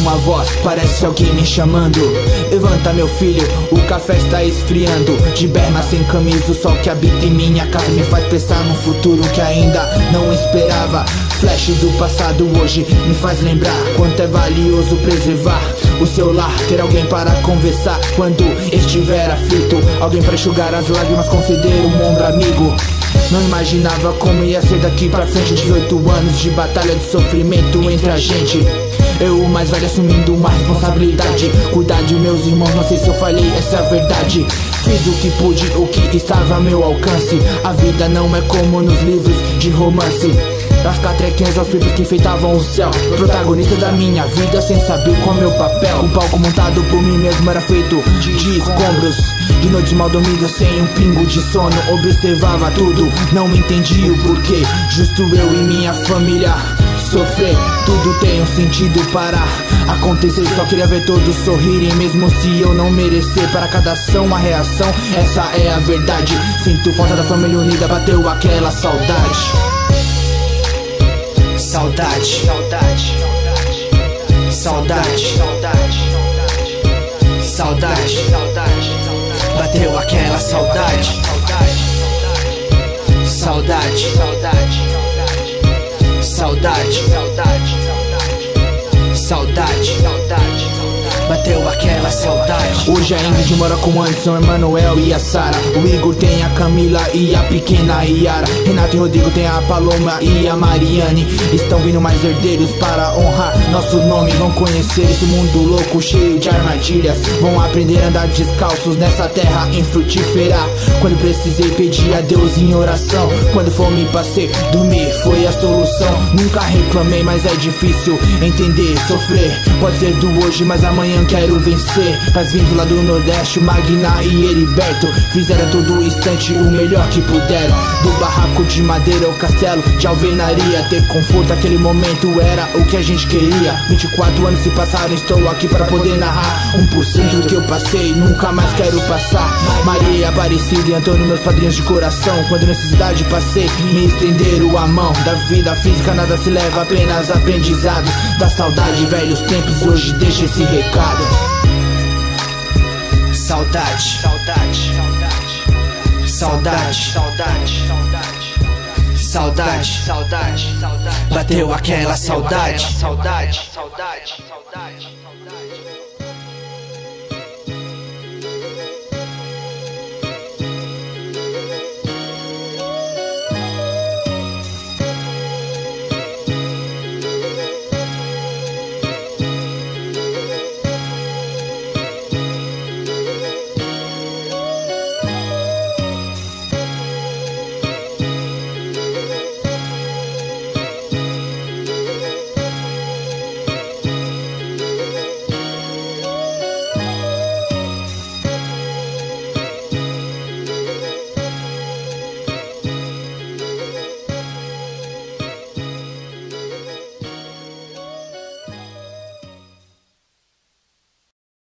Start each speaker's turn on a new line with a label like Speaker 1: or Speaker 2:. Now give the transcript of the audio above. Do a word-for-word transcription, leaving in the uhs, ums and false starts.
Speaker 1: uma voz, parece alguém me chamando. Levanta meu filho, o café está esfriando. De berma sem camisa, o sol que habita em minha casa me faz pensar num futuro que ainda não esperava. Flash do passado hoje me faz lembrar quanto é valioso preservar o seu lar. Ter alguém para conversar quando estiver aflito, alguém para enxugar as lágrimas, conceder um ombro amigo. Não imaginava como ia ser daqui pra frente. Dezoito anos de batalha, de sofrimento entre a gente. Eu, o mais velho, assumindo uma responsabilidade, cuidar de meus irmãos, não sei se eu falhei, essa é a verdade. Fiz o que pude, o que estava a meu alcance. A vida não é como nos livros de romance. Das catrequinhas aos pipos que enfeitavam o céu, protagonista da minha vida sem saber qual é meu papel. O palco montado por mim mesmo era feito de escombros. De noites mal dormidas sem um pingo de sono, observava tudo, não entendi o porquê. Justo eu e minha família sofrer, tudo tem um sentido para acontecer. Só queria ver todos sorrirem, mesmo se eu não merecer. Para cada ação uma reação, essa é a verdade. Sinto falta da família unida, bateu aquela saudade. Saudade, saudade, saudade, saudade, saudade, bateu aquela saudade. Saudade, saudade, saudade, saudade, saudade, bateu aquela saudade. Hoje a Ingrid mora com o Anderson, Emanuel e a Sara. O Igor tem a Camila e a pequena Yara. Renato e Rodrigo tem a Paloma e a Mariane. Estão vindo mais herdeiros para honrar nosso nome. Vão conhecer esse mundo louco, cheio de armadilhas. Vão aprender a andar descalços nessa terra infrutífera. Quando precisei pedir a Deus em oração, quando fome passei, dormir foi a solução. Nunca reclamei, mas é difícil entender, sofrer. Pode ser do hoje, mas amanhã quero vencer. Pais vindos lá do Nordeste, Magna e Heriberto, fizeram todo instante o melhor que puderam. Do barraco de madeira ao castelo de alvenaria, ter conforto aquele momento era o que a gente queria. Vinte e quatro anos se passaram, estou aqui para poder narrar um por cento do que eu passei, nunca mais quero passar. Maria Aparecida e Antônio, meus padrinhos de coração. Quando necessidade passei, me estenderam a mão. Da vida física nada se leva, apenas aprendizados. Da saudade, velhos tempos, hoje deixa esse recado. Saudade, saudade, saudade, saudade, saudade, saudade, bateu aquela saudade, saudade, saudade.